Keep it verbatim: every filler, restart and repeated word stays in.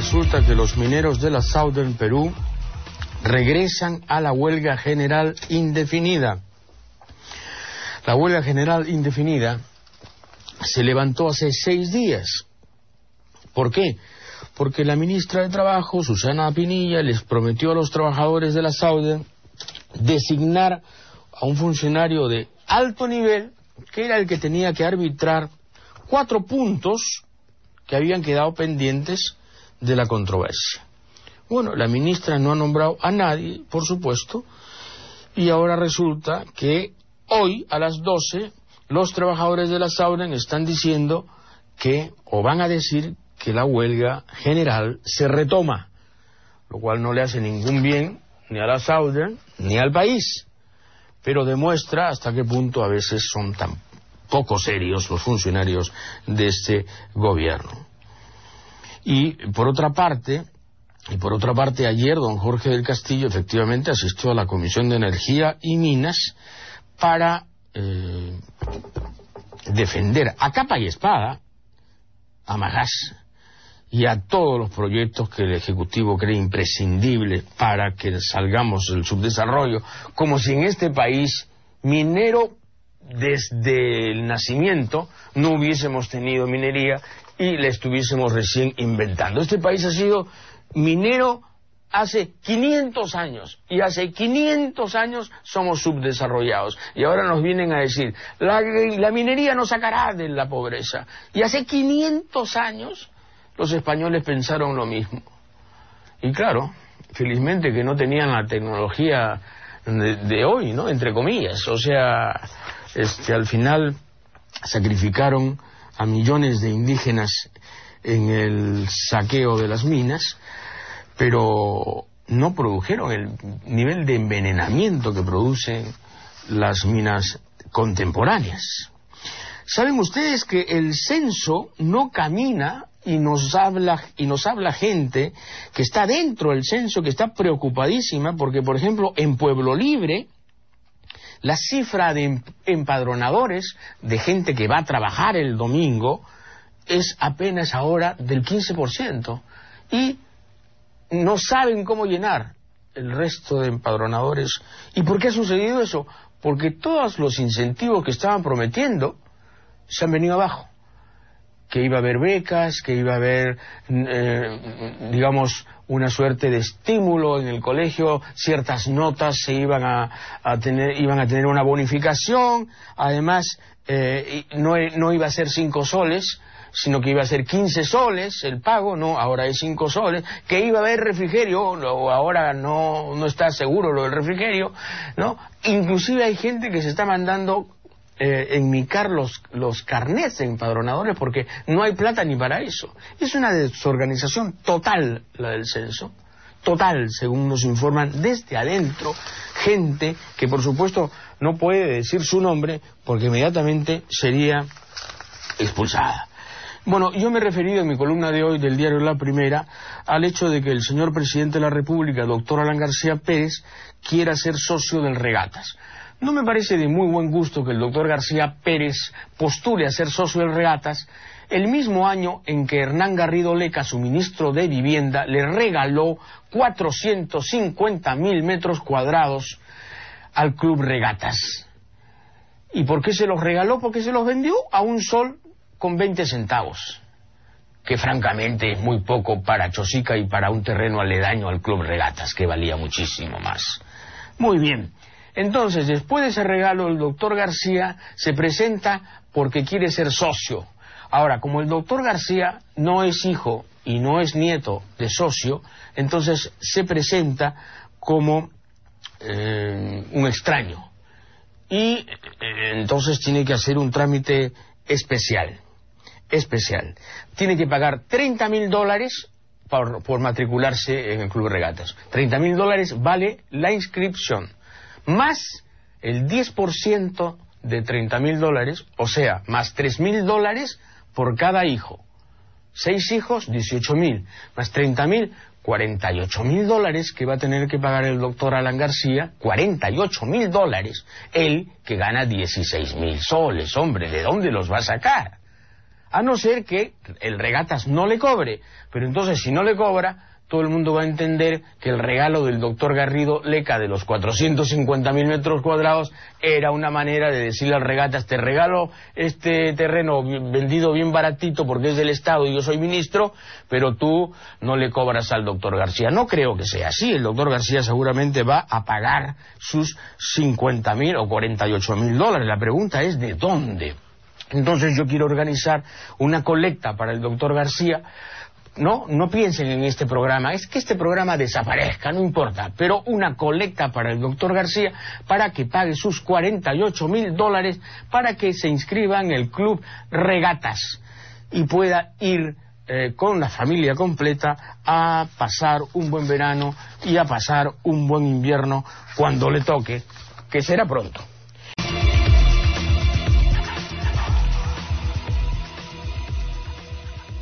resulta que los mineros de la Southern Perú regresan a la huelga general indefinida. La huelga general indefinida se levantó hace seis días. ¿Por qué? Porque la ministra de Trabajo, Susana Pinilla, les prometió a los trabajadores de la Southern designar a un funcionario de alto nivel, que era el que tenía que arbitrar cuatro puntos que habían quedado pendientes de la controversia. Bueno, la ministra no ha nombrado a nadie, por supuesto, y ahora resulta que hoy a las doce los trabajadores de la Southern están diciendo que, o van a decir que la huelga general se retoma, lo cual no le hace ningún bien ni a la Southern ni al país, pero demuestra hasta qué punto a veces son tan poco serios los funcionarios de este gobierno. Y por otra parte, y por otra parte ayer don Jorge del Castillo efectivamente asistió a la Comisión de Energía y Minas para eh, defender a capa y espada a Magás y a todos los proyectos que el Ejecutivo cree imprescindibles para que salgamos del subdesarrollo, como si en este país minero desde el nacimiento no hubiésemos tenido minería y la estuviésemos recién inventando. Este país ha sido minero hace quinientos años, y hace quinientos años somos subdesarrollados, y ahora nos vienen a decir, la, la minería nos sacará de la pobreza, y hace quinientos años los españoles pensaron lo mismo. Y claro, felizmente que no tenían la tecnología de, de hoy, ¿no? Entre comillas, o sea, este, al final sacrificaron a millones de indígenas en el saqueo de las minas, pero no produjeron el nivel de envenenamiento que producen las minas contemporáneas. ¿Saben ustedes que el censo no camina y nos habla y nos habla gente que está dentro del censo, que está preocupadísima porque, por ejemplo, en Pueblo Libre la cifra de empadronadores, de gente que va a trabajar el domingo, es apenas ahora del quince por ciento, y no saben cómo llenar el resto de empadronadores. ¿Y por qué ha sucedido eso? Porque todos los incentivos que estaban prometiendo se han venido abajo. Que iba a haber becas, que iba a haber, eh, digamos, una suerte de estímulo en el colegio, ciertas notas se iban a, a tener, iban a tener una bonificación, además eh, no, no iba a ser cinco soles, sino que iba a ser quince soles el pago, no, ahora es cinco soles, que iba a haber refrigerio, o ahora no, no está seguro lo del refrigerio, ¿no? Inclusive hay gente que se está mandando Eh, enmicar los, los carnets de empadronadores porque no hay plata ni para eso. Es una desorganización total la del censo, total, según nos informan desde adentro, gente que por supuesto no puede decir su nombre porque inmediatamente sería expulsada. Bueno, yo me he referido en mi columna de hoy del diario La Primera al hecho de que el señor presidente de la República, doctor Alan García Pérez, quiera ser socio del Regatas. No me parece de muy buen gusto que el doctor García Pérez postule a ser socio del Regatas el mismo año en que Hernán Garrido Leca, su ministro de Vivienda, le regaló cuatrocientos cincuenta mil metros cuadrados al Club Regatas. ¿Y por qué se los regaló? Porque se los vendió a un sol con veinte centavos, que francamente es muy poco para Chosica y para un terreno aledaño al Club Regatas, que valía muchísimo más. Muy bien. Entonces, después de ese regalo, el doctor García se presenta porque quiere ser socio. Ahora, como el doctor García no es hijo y no es nieto de socio, entonces se presenta como eh, un extraño. Y eh, entonces tiene que hacer un trámite especial. Especial. Tiene que pagar treinta mil dólares por, por matricularse en el Club Regatas. treinta mil dólares vale la inscripción, más el diez por ciento de treinta mil dólares, o sea, más tres mil dólares por cada hijo. Seis hijos, dieciocho mil, más treinta mil, cuarenta y ocho mil dólares que va a tener que pagar el doctor Alan García, cuarenta y ocho mil dólares, él que gana dieciséis mil soles, hombre, ¿de dónde los va a sacar? a no ser que el Regatas no le cobre. Pero entonces, si no le cobra, todo el mundo va a entender que el regalo del doctor Garrido Leca de los cuatrocientos cincuenta mil metros cuadrados era una manera de decirle al Regatas: te regalo este terreno vendido bien baratito porque es del Estado y yo soy ministro, pero tú no le cobras al doctor García. No creo que sea así. El doctor García seguramente va a pagar sus cincuenta mil o cuarenta y ocho mil dólares. La pregunta es ¿de dónde? Entonces yo quiero organizar una colecta para el doctor García. No, no piensen en este programa, es que este programa desaparezca, no importa, pero una colecta para el doctor García para que pague sus cuarenta y ocho mil dólares para que se inscriba en el club Regatas y pueda ir eh, con la familia completa a pasar un buen verano y a pasar un buen invierno cuando le toque, que será pronto.